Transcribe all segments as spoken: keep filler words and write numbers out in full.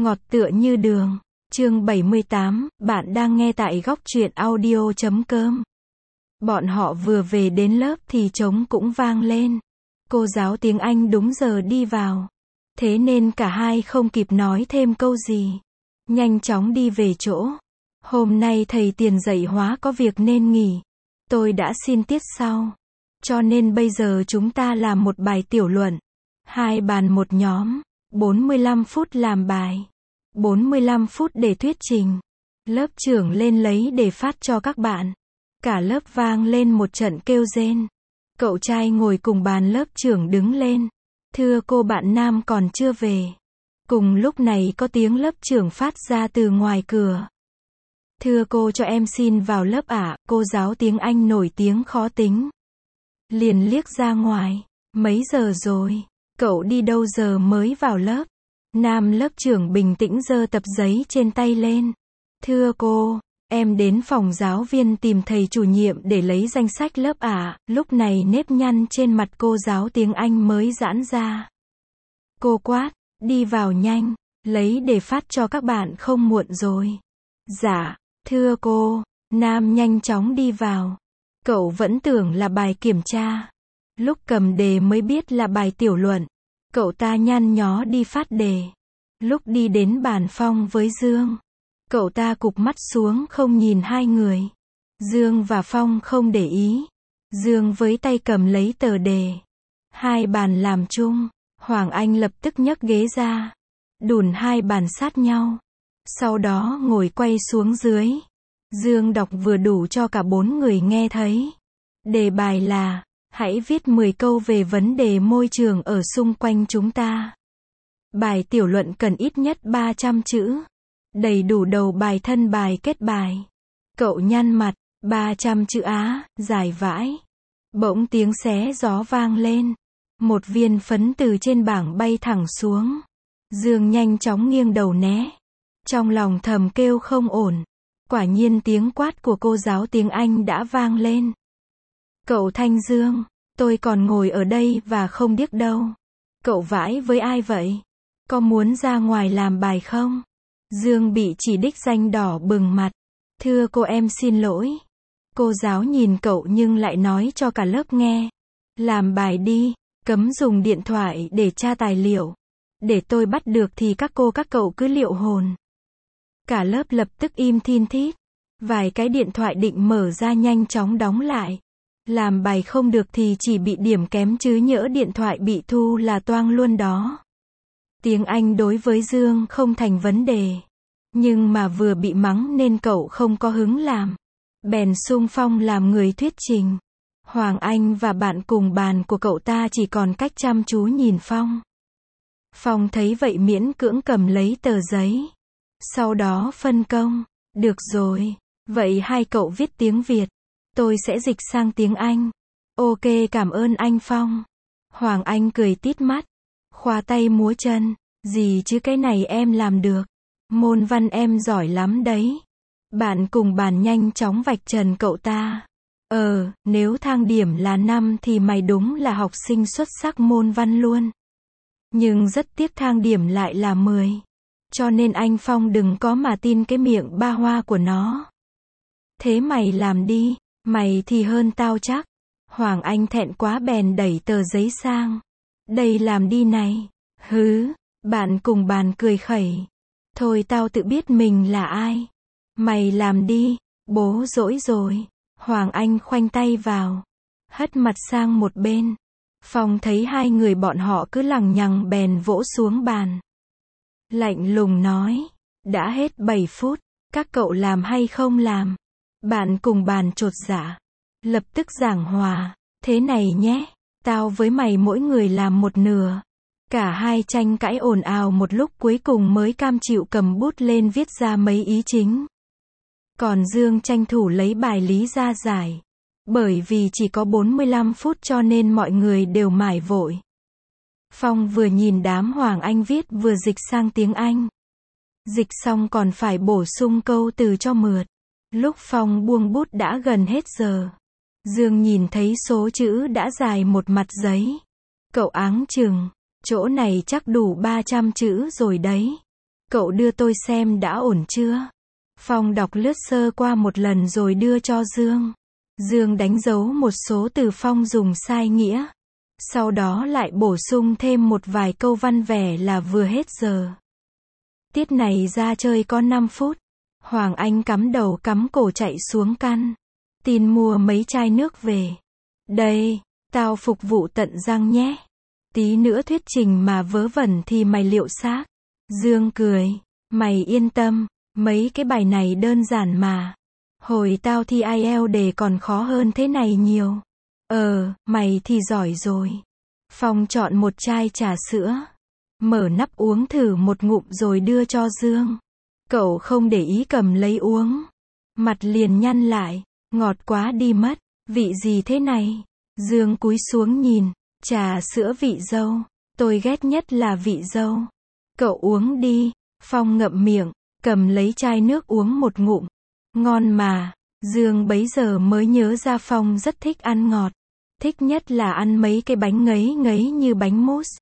Ngọt tựa như đường. Chương bảy mươi tám, bạn đang nghe tại góc truyện audio chấm com. Bọn họ vừa về đến lớp thì trống cũng vang lên. Cô giáo tiếng Anh đúng giờ đi vào. Thế nên cả hai không kịp nói thêm câu gì. Nhanh chóng đi về chỗ. Hôm nay thầy tiền dạy hóa có việc nên nghỉ. Tôi đã xin tiết sau. Cho nên bây giờ chúng ta làm một bài tiểu luận. Hai bàn một nhóm. bốn mươi lăm phút làm bài. bốn mươi lăm phút để thuyết trình. Lớp trưởng lên lấy để phát cho các bạn. Cả lớp vang lên một trận kêu rên. Cậu trai ngồi cùng bàn lớp trưởng đứng lên. Thưa cô, bạn nam còn chưa về. Cùng lúc này có tiếng lớp trưởng phát ra từ ngoài cửa. Thưa cô, cho em xin vào lớp ạ. Cô giáo tiếng Anh nổi tiếng khó tính. Liền liếc ra ngoài. Mấy giờ rồi? Cậu đi đâu giờ mới vào lớp? Nam lớp trưởng bình tĩnh giơ tập giấy trên tay lên. Thưa cô, em đến phòng giáo viên tìm thầy chủ nhiệm để lấy danh sách lớp ạ. Lúc này nếp nhăn trên mặt cô giáo tiếng Anh mới giãn ra. Cô quát, đi vào nhanh, lấy để phát cho các bạn không muộn rồi. Dạ, thưa cô. Nam nhanh chóng đi vào. Cậu vẫn tưởng là bài kiểm tra. Lúc cầm đề mới biết là bài tiểu luận. Cậu ta nhăn nhó đi phát đề. Lúc đi đến bàn Phong với Dương, cậu ta cụp mắt xuống không nhìn hai người. Dương và Phong không để ý. Dương với tay cầm lấy tờ đề. Hai bàn làm chung. Hoàng Anh lập tức nhấc ghế ra. Đùn hai bàn sát nhau. Sau đó ngồi quay xuống dưới. Dương đọc vừa đủ cho cả bốn người nghe thấy. Đề bài là, hãy viết mười câu về vấn đề môi trường ở xung quanh chúng ta. Bài tiểu luận cần ít nhất ba trăm chữ. Đầy đủ đầu bài, thân bài, kết bài. Cậu nhăn mặt, ba trăm chữ á, dài vãi. Bỗng tiếng xé gió vang lên. Một viên phấn từ trên bảng bay thẳng xuống. Dương nhanh chóng nghiêng đầu né. Trong lòng thầm kêu không ổn. Quả nhiên tiếng quát của cô giáo tiếng Anh đã vang lên. Cậu Thanh Dương, tôi còn ngồi ở đây và không điếc đâu. Cậu vãi với ai vậy? Có muốn ra ngoài làm bài không? Dương bị chỉ đích danh đỏ bừng mặt. Thưa cô, em xin lỗi. Cô giáo nhìn cậu nhưng lại nói cho cả lớp nghe. Làm bài đi, cấm dùng điện thoại để tra tài liệu. Để tôi bắt được thì các cô các cậu cứ liệu hồn. Cả lớp lập tức im thin thít. Vài cái điện thoại định mở ra nhanh chóng đóng lại. Làm bài không được thì chỉ bị điểm kém chứ nhỡ điện thoại bị thu là toang luôn đó. Tiếng Anh đối với Dương không thành vấn đề. Nhưng mà vừa bị mắng nên cậu không có hứng làm. Bèn xung phong làm người thuyết trình. Hoàng Anh và bạn cùng bàn của cậu ta chỉ còn cách chăm chú nhìn Phong. Phong thấy vậy miễn cưỡng cầm lấy tờ giấy. Sau đó phân công. Được rồi, vậy hai cậu viết tiếng Việt. Tôi sẽ dịch sang tiếng Anh. Ok, cảm ơn anh Phong. Hoàng Anh cười tít mắt. Khoa tay múa chân. Gì chứ, cái này em làm được. Môn văn em giỏi lắm đấy. Bạn cùng bàn nhanh chóng vạch trần cậu ta. Ờ, nếu thang điểm là năm thì mày đúng là học sinh xuất sắc môn văn luôn. Nhưng rất tiếc thang điểm lại là mười. Cho nên anh Phong đừng có mà tin cái miệng ba hoa của nó. Thế mày làm đi. Mày thì hơn tao chắc. Hoàng Anh thẹn quá bèn đẩy tờ giấy sang. Đây làm đi này. Hứ, bạn cùng bàn cười khẩy. Thôi tao tự biết mình là ai. Mày làm đi, bố dỗi rồi. Hoàng Anh khoanh tay vào. Hất mặt sang một bên. Phong thấy hai người bọn họ cứ lằng nhằng bèn vỗ xuống bàn. Lạnh lùng nói. Đã hết bảy phút. Các cậu làm hay không làm? Bạn cùng bàn chột dạ. Lập tức giảng hòa. Thế này nhé. Tao với mày mỗi người làm một nửa. Cả hai tranh cãi ồn ào một lúc cuối cùng mới cam chịu cầm bút lên viết ra mấy ý chính. Còn Dương tranh thủ lấy bài lý ra giải. Bởi vì chỉ có bốn mươi lăm phút cho nên mọi người đều mải vội. Phong vừa nhìn đám Hoàng Anh viết vừa dịch sang tiếng Anh. Dịch xong còn phải bổ sung câu từ cho mượt. Lúc Phong buông bút đã gần hết giờ. Dương nhìn thấy số chữ đã dài một mặt giấy. Cậu áng chừng. Chỗ này chắc đủ ba trăm chữ rồi đấy. Cậu đưa tôi xem đã ổn chưa? Phong đọc lướt sơ qua một lần rồi đưa cho Dương. Dương đánh dấu một số từ Phong dùng sai nghĩa. Sau đó lại bổ sung thêm một vài câu văn vẻ là vừa hết giờ. Tiết này ra chơi có năm phút. Hoàng Anh cắm đầu cắm cổ chạy xuống căn. Tin mua mấy chai nước về. Đây, tao phục vụ tận răng nhé. Tí nữa thuyết trình mà vớ vẩn thì mày liệu xác. Dương cười. Mày yên tâm, mấy cái bài này đơn giản mà. Hồi tao thi ai eo đề còn khó hơn thế này nhiều. Ờ, mày thì giỏi rồi. Phong chọn một chai trà sữa. Mở nắp uống thử một ngụm rồi đưa cho Dương. Cậu không để ý cầm lấy uống. Mặt liền nhăn lại. Ngọt quá đi mất. Vị gì thế này? Dương cúi xuống nhìn. Trà sữa vị dâu. Tôi ghét nhất là vị dâu. Cậu uống đi. Phong ngậm miệng. Cầm lấy chai nước uống một ngụm. Ngon mà. Dương bấy giờ mới nhớ ra Phong rất thích ăn ngọt. Thích nhất là ăn mấy cái bánh ngấy ngấy như bánh mousse.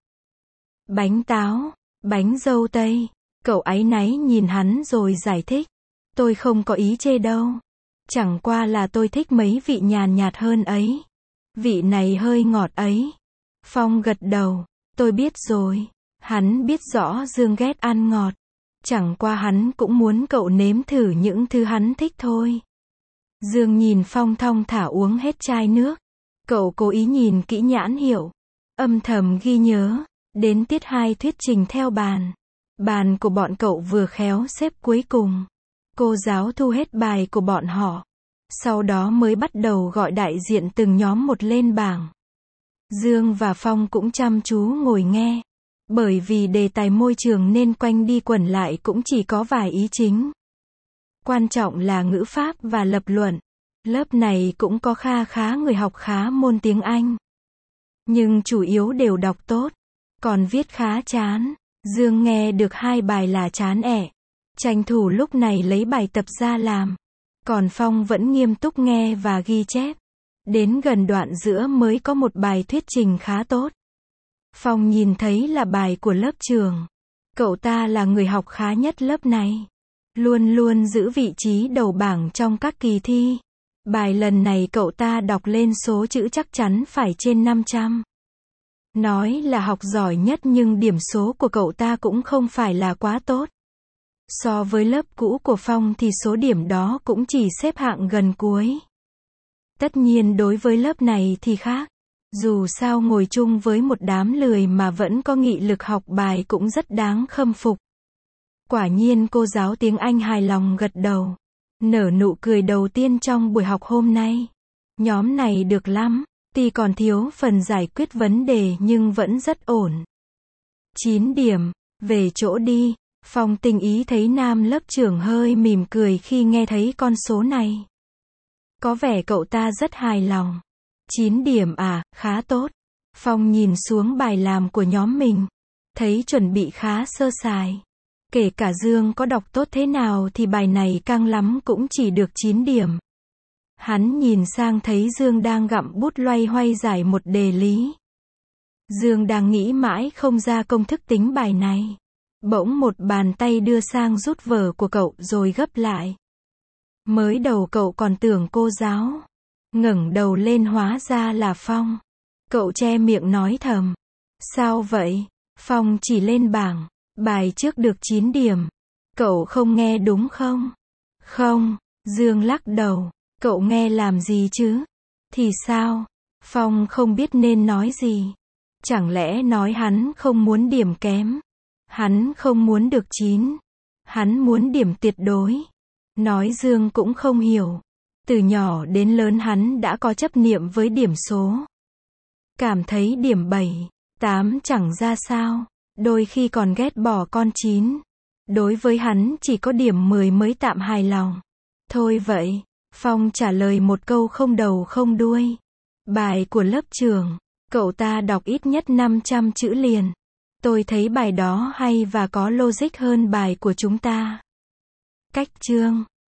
Bánh táo. Bánh dâu tây. Cậu áy náy nhìn hắn rồi giải thích. Tôi không có ý chê đâu. Chẳng qua là tôi thích mấy vị nhàn nhạt hơn ấy. Vị này hơi ngọt ấy. Phong gật đầu. Tôi biết rồi. Hắn biết rõ Dương ghét ăn ngọt. Chẳng qua hắn cũng muốn cậu nếm thử những thứ hắn thích thôi. Dương nhìn Phong thong thả uống hết chai nước. Cậu cố ý nhìn kỹ nhãn hiệu. Âm thầm ghi nhớ. Đến tiết hai thuyết trình theo bàn. Bàn của bọn cậu vừa khéo xếp cuối cùng. Cô giáo thu hết bài của bọn họ. Sau đó mới bắt đầu gọi đại diện từng nhóm một lên bảng. Dương và Phong cũng chăm chú ngồi nghe. Bởi vì đề tài môi trường nên quanh đi quẩn lại cũng chỉ có vài ý chính. Quan trọng là ngữ pháp và lập luận. Lớp này cũng có kha khá người học khá môn tiếng Anh. Nhưng chủ yếu đều đọc tốt. Còn viết khá chán. Dương nghe được hai bài là chán ẻ. Tranh thủ lúc này lấy bài tập ra làm. Còn Phong vẫn nghiêm túc nghe và ghi chép. Đến gần đoạn giữa mới có một bài thuyết trình khá tốt. Phong nhìn thấy là bài của lớp trường. Cậu ta là người học khá nhất lớp này. Luôn luôn giữ vị trí đầu bảng trong các kỳ thi. Bài lần này cậu ta đọc lên số chữ chắc chắn phải trên năm trăm. Nói là học giỏi nhất nhưng điểm số của cậu ta cũng không phải là quá tốt. So với lớp cũ của Phong thì số điểm đó cũng chỉ xếp hạng gần cuối. Tất nhiên đối với lớp này thì khác. Dù sao ngồi chung với một đám lười mà vẫn có nghị lực học bài cũng rất đáng khâm phục. Quả nhiên cô giáo tiếng Anh hài lòng gật đầu. Nở nụ cười đầu tiên trong buổi học hôm nay. Nhóm này được lắm. Tuy còn thiếu phần giải quyết vấn đề nhưng vẫn rất ổn. chín điểm. Về chỗ đi. Phong tình ý thấy nam lớp trưởng hơi mỉm cười khi nghe thấy con số này. Có vẻ cậu ta rất hài lòng. chín điểm à, khá tốt. Phong nhìn xuống bài làm của nhóm mình. Thấy chuẩn bị khá sơ sài. Kể cả Dương có đọc tốt thế nào thì bài này căng lắm cũng chỉ được chín điểm. Hắn nhìn sang thấy Dương đang gặm bút loay hoay giải một đề lý. Dương đang nghĩ mãi không ra công thức tính bài này. Bỗng một bàn tay đưa sang rút vở của cậu rồi gấp lại. Mới đầu cậu còn tưởng cô giáo. Ngẩng đầu lên hóa ra là Phong. Cậu che miệng nói thầm. Sao vậy? Phong chỉ lên bảng. Bài trước được chín điểm. Cậu không nghe đúng không? Không. Dương lắc đầu. Cậu nghe làm gì chứ? Thì sao? Phong không biết nên nói gì. Chẳng lẽ nói hắn không muốn điểm kém? Hắn không muốn được chín. Hắn muốn điểm tuyệt đối. Nói Dương cũng không hiểu. Từ nhỏ đến lớn hắn đã có chấp niệm với điểm số. Cảm thấy điểm bảy, tám chẳng ra sao. Đôi khi còn ghét bỏ con chín. Đối với hắn chỉ có điểm mười mới tạm hài lòng. Thôi vậy. Phong trả lời một câu không đầu không đuôi. Bài của lớp trưởng. Cậu ta đọc ít nhất năm trăm chữ liền. Tôi thấy bài đó hay và có logic hơn bài của chúng ta. Cách chương.